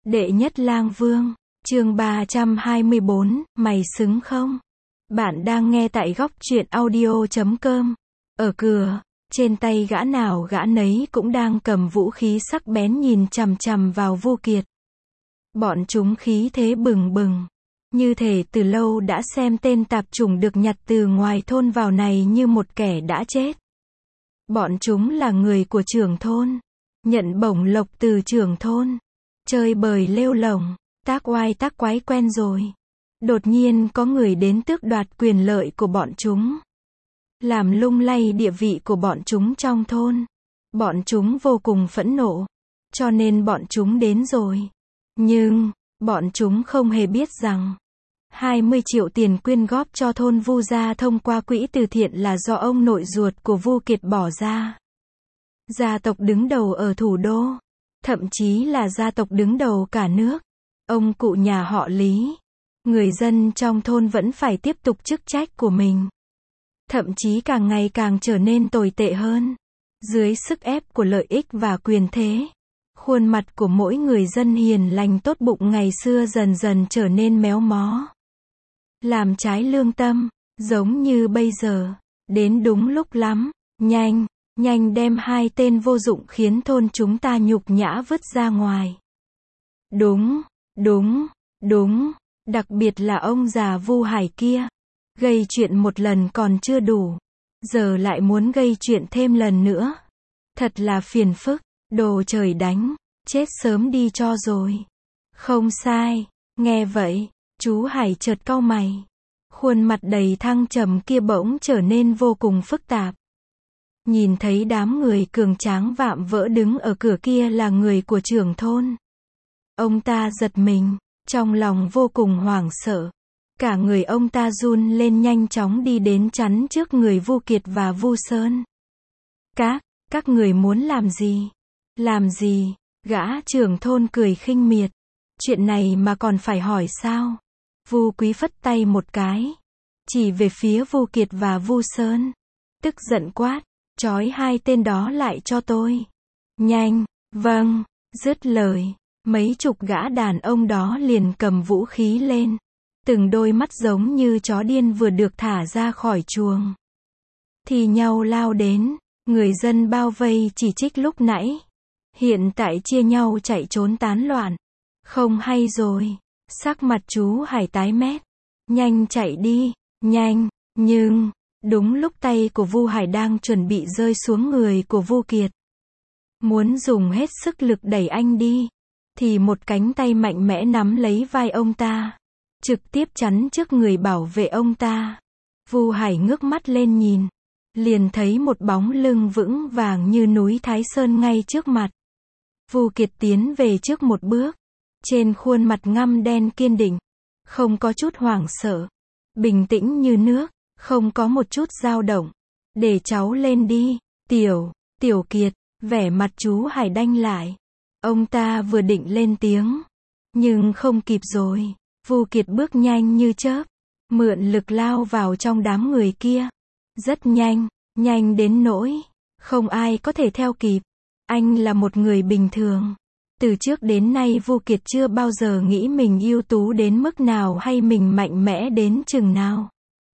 Đệ nhất lang vương, chương 324, mày xứng không? Bạn đang nghe tại góc truyện audio.com. Ở cửa, trên tay gã nào gã nấy cũng đang cầm vũ khí sắc bén nhìn chằm chằm vào Vu Kiệt. Bọn chúng khí thế bừng bừng, như thể từ lâu đã xem tên tạp chủng được nhặt từ ngoài thôn vào này như một kẻ đã chết. Bọn chúng là người của trưởng thôn, nhận bổng lộc từ trưởng thôn, chơi bời lêu lổng, tác oai tác quái quen rồi. Đột nhiên có người đến tước đoạt quyền lợi của bọn chúng, làm lung lay địa vị của bọn chúng trong thôn. Bọn chúng vô cùng phẫn nộ, cho nên bọn chúng đến rồi. Nhưng, bọn chúng không hề biết rằng 20 triệu tiền quyên góp cho thôn Vu gia thông qua quỹ từ thiện là do ông nội ruột của Vu Kiệt bỏ ra. Gia tộc đứng đầu ở thủ đô, thậm chí là gia tộc đứng đầu cả nước. Ông cụ nhà họ Lý, người dân trong thôn vẫn phải tiếp tục chức trách của mình. Thậm chí càng ngày càng trở nên tồi tệ hơn. Dưới sức ép của lợi ích và quyền thế, khuôn mặt của mỗi người dân hiền lành tốt bụng ngày xưa dần dần trở nên méo mó, làm trái lương tâm, giống như bây giờ. Đến đúng lúc lắm, nhanh đem hai tên vô dụng khiến thôn chúng ta nhục nhã vứt ra ngoài. Đúng, đặc biệt là ông già Vu Hải kia. Gây chuyện một lần còn chưa đủ, giờ lại muốn gây chuyện thêm lần nữa. Thật là phiền phức, đồ trời đánh, chết sớm đi cho rồi. Không sai, nghe vậy, chú Hải chợt cau mày. Khuôn mặt đầy thăng trầm kia bỗng trở nên vô cùng phức tạp. Nhìn thấy đám người cường tráng vạm vỡ đứng ở cửa kia là người của trưởng thôn. Ông ta giật mình, trong lòng vô cùng hoảng sợ. Cả người ông ta run lên, nhanh chóng đi đến chắn trước người Vu Kiệt và Vu Sơn. Các người muốn làm gì? Làm gì? Gã trưởng thôn cười khinh miệt. Chuyện này mà còn phải hỏi sao? Vu Quý phất tay một cái, chỉ về phía Vu Kiệt và Vu Sơn. Tức giận quát, trói hai tên đó lại cho tôi. Nhanh, vâng, dứt lời, mấy chục gã đàn ông đó liền cầm vũ khí lên. Từng đôi mắt giống như chó điên vừa được thả ra khỏi chuồng, thì nhau lao đến. Người dân bao vây chỉ trích lúc nãy, hiện tại chia nhau chạy trốn tán loạn. Không hay rồi, sắc mặt chú Hải tái mét. Nhanh chạy đi, nhanh. Nhưng, đúng lúc tay của Vu Hải đang chuẩn bị rơi xuống người của Vu Kiệt, muốn dùng hết sức lực đẩy anh đi, thì một cánh tay mạnh mẽ nắm lấy vai ông ta, trực tiếp chắn trước người bảo vệ ông ta. Vu Hải ngước mắt lên nhìn, liền thấy một bóng lưng vững vàng như núi Thái Sơn ngay trước mặt. Vu Kiệt tiến về trước một bước, trên khuôn mặt ngăm đen kiên định, không có chút hoảng sợ, bình tĩnh như nước, không có một chút dao động. Để cháu lên đi, Tiểu Kiệt. Vẻ mặt chú Hải đanh lại. Ông ta vừa định lên tiếng, nhưng không kịp rồi. Vu Kiệt bước nhanh như chớp, mượn lực lao vào trong đám người kia. Rất nhanh đến nỗi không ai có thể theo kịp. Anh là một người bình thường. Từ trước đến nay Vu Kiệt chưa bao giờ nghĩ mình ưu tú đến mức nào hay mình mạnh mẽ đến chừng nào.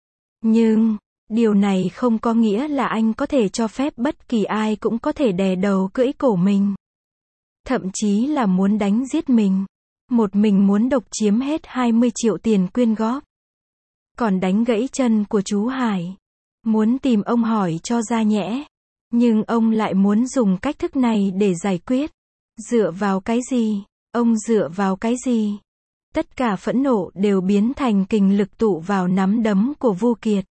Nhưng, điều này không có nghĩa là anh có thể cho phép bất kỳ ai cũng có thể đè đầu cưỡi cổ mình. Thậm chí là muốn đánh giết mình. Một mình muốn độc chiếm hết 20 triệu tiền quyên góp. Còn đánh gãy chân của chú Hải. Muốn tìm ông hỏi cho ra nhẽ. Nhưng ông lại muốn dùng cách thức này để giải quyết. Dựa vào cái gì? Ông dựa vào cái gì? Tất cả phẫn nộ đều biến thành kình lực tụ vào nắm đấm của Vu Kiệt.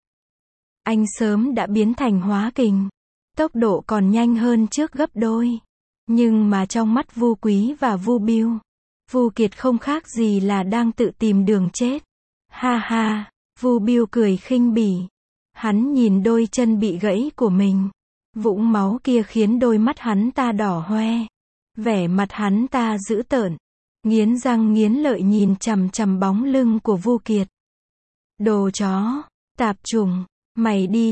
Anh sớm đã biến thành hóa kình. Tốc độ còn nhanh hơn trước gấp đôi. Nhưng mà trong mắt Vu Quý và Vu Bưu, Vu Kiệt không khác gì là đang tự tìm đường chết. Ha ha, Vu Bưu cười khinh bỉ. Hắn nhìn đôi chân bị gãy của mình. Vũng máu kia khiến đôi mắt hắn ta đỏ hoe. Vẻ mặt hắn ta dữ tợn, nghiến răng nghiến lợi nhìn chằm chằm bóng lưng của Vu Kiệt. Đồ chó, tạp chủng, mày đi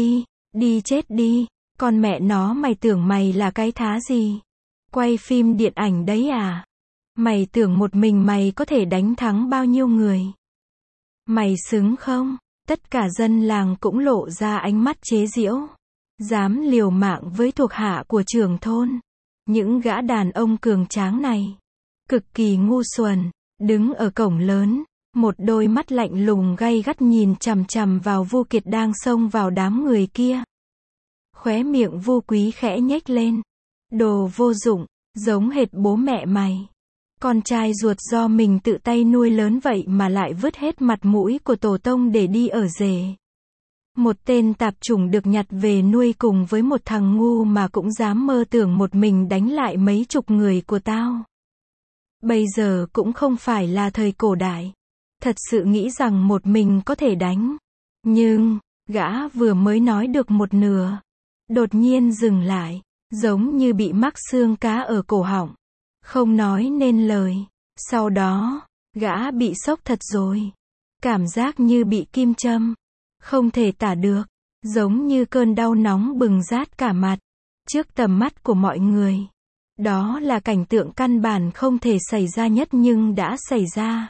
chết đi, con mẹ nó mày tưởng mày là cái thá gì? Quay phim điện ảnh đấy à? Mày tưởng một mình mày có thể đánh thắng bao nhiêu người? Mày xứng không? Tất cả dân làng cũng lộ ra ánh mắt chế giễu. Dám liều mạng với thuộc hạ của trưởng thôn. Những gã đàn ông cường tráng này, cực kỳ ngu xuẩn, đứng ở cổng lớn, một đôi mắt lạnh lùng gay gắt nhìn chằm chằm vào Vu Kiệt đang xông vào đám người kia. Khóe miệng Vu Quý khẽ nhếch lên. Đồ vô dụng, giống hệt bố mẹ mày. Con trai ruột do mình tự tay nuôi lớn vậy mà lại vứt hết mặt mũi của tổ tông để đi ở rể. Một tên tạp chủng được nhặt về nuôi cùng với một thằng ngu mà cũng dám mơ tưởng một mình đánh lại mấy chục người của tao. Bây giờ cũng không phải là thời cổ đại. Thật sự nghĩ rằng một mình có thể đánh. Nhưng, gã vừa mới nói được một nửa. Đột nhiên dừng lại, giống như bị mắc xương cá ở cổ họng. Không nói nên lời. Sau đó, gã bị sốc thật rồi. Cảm giác như bị kim châm. Không thể tả được. Giống như cơn đau nóng bừng rát cả mặt. Trước tầm mắt của mọi người. Đó là cảnh tượng căn bản không thể xảy ra nhất nhưng đã xảy ra.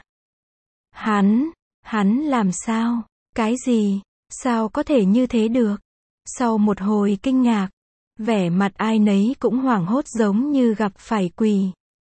Hắn làm sao? Cái gì? Sao có thể như thế được? Sau một hồi kinh ngạc, vẻ mặt ai nấy cũng hoảng hốt giống như gặp phải quỷ.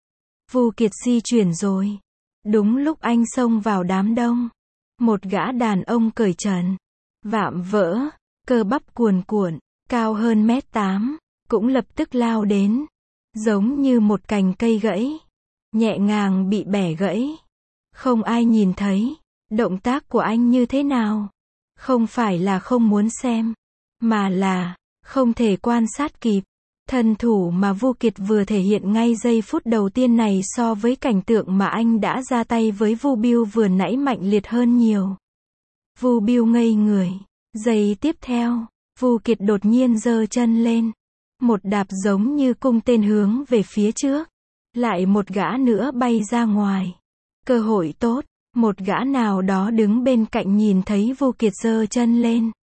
Vu Kiệt di chuyển rồi. Đúng lúc anh xông vào đám đông, một gã đàn ông cởi trần, vạm vỡ, cơ bắp cuồn cuộn, cao hơn 1m8, cũng lập tức lao đến, giống như một cành cây gãy, nhẹ nhàng bị bẻ gãy. Không ai nhìn thấy, động tác của anh như thế nào. Không phải là không muốn xem, mà là không thể quan sát kịp. Thân thủ mà Vu Kiệt vừa thể hiện ngay giây phút đầu tiên này so với cảnh tượng mà anh đã ra tay với Vu Biêu vừa nãy mạnh liệt hơn nhiều. Vu Biêu ngây người. Giây tiếp theo, Vu Kiệt đột nhiên giơ chân lên. Một đạp giống như cung tên hướng về phía trước. Lại một gã nữa bay ra ngoài. Cơ hội tốt, một gã nào đó đứng bên cạnh nhìn thấy Vu Kiệt giơ chân lên.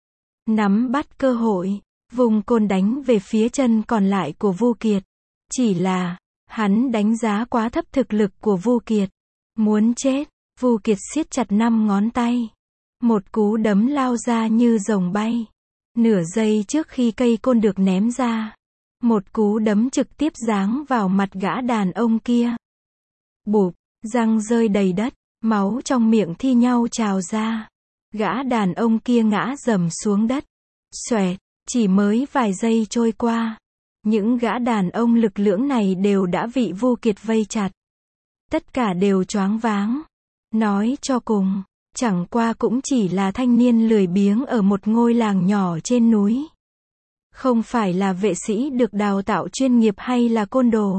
Nắm bắt cơ hội, vùng côn đánh về phía chân còn lại của Vu Kiệt. Chỉ là, hắn đánh giá quá thấp thực lực của Vu Kiệt. Muốn chết, Vu Kiệt siết chặt 5 ngón tay. Một cú đấm lao ra như rồng bay. Nửa giây trước khi cây côn được ném ra. Một cú đấm trực tiếp giáng vào mặt gã đàn ông kia. Bụp, răng rơi đầy đất, máu trong miệng thi nhau trào ra. Gã đàn ông kia ngã rầm xuống đất. Xoẹt, chỉ mới vài giây trôi qua. Những gã đàn ông lực lưỡng này đều đã bị Vu Kiệt vây chặt. Tất cả đều choáng váng. Nói cho cùng, chẳng qua cũng chỉ là thanh niên lười biếng ở một ngôi làng nhỏ trên núi. Không phải là vệ sĩ được đào tạo chuyên nghiệp hay là côn đồ.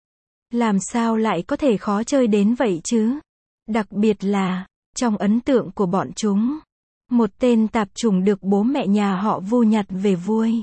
Làm sao lại có thể khó chơi đến vậy chứ? Đặc biệt là, trong ấn tượng của bọn chúng, một tên tạp chủng được bố mẹ nhà họ Vu nhặt về vuôi.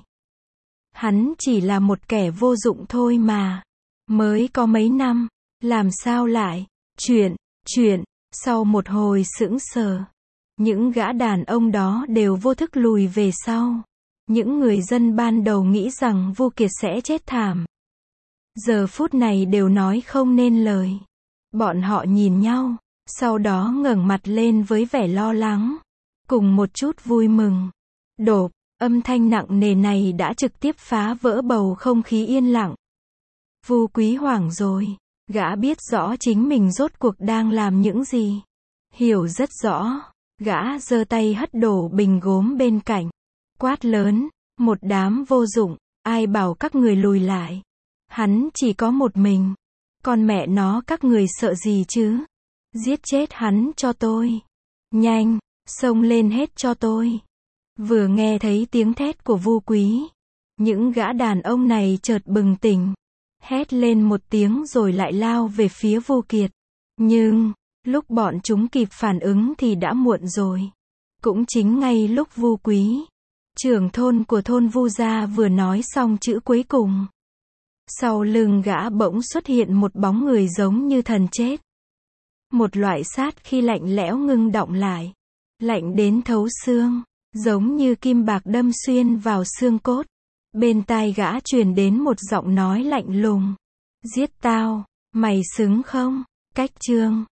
Hắn chỉ là một kẻ vô dụng thôi mà. Mới có mấy năm, làm sao lại? Chuyện, sau một hồi sững sờ. Những gã đàn ông đó đều vô thức lùi về sau. Những người dân ban đầu nghĩ rằng Vu Kiệt sẽ chết thảm. Giờ phút này đều nói không nên lời. Bọn họ nhìn nhau, sau đó ngẩng mặt lên với vẻ lo lắng, cùng một chút vui mừng. Đột, âm thanh nặng nề này đã trực tiếp phá vỡ bầu không khí yên lặng. Vu Quý hoảng rồi, gã biết rõ chính mình rốt cuộc đang làm những gì. Hiểu rất rõ, gã giơ tay hất đổ bình gốm bên cạnh. Quát lớn, một đám vô dụng, ai bảo các người lùi lại. Hắn chỉ có một mình. Con mẹ nó các người sợ gì chứ? Giết chết hắn cho tôi. Nhanh, xông lên hết cho tôi. Vừa nghe thấy tiếng thét của Vu Quý, những gã đàn ông này chợt bừng tỉnh, hét lên một tiếng rồi lại lao về phía Vu Kiệt. Nhưng, lúc bọn chúng kịp phản ứng thì đã muộn rồi. Cũng chính ngay lúc Vu Quý, trưởng thôn của thôn Vu gia vừa nói xong chữ cuối cùng, sau lưng gã bỗng xuất hiện một bóng người giống như thần chết. Một loại sát khí lạnh lẽo ngưng đọng lại. Lạnh đến thấu xương, giống như kim bạc đâm xuyên vào xương cốt. Bên tai gã truyền đến một giọng nói lạnh lùng. Giết tao, Mày xứng không? Cách chương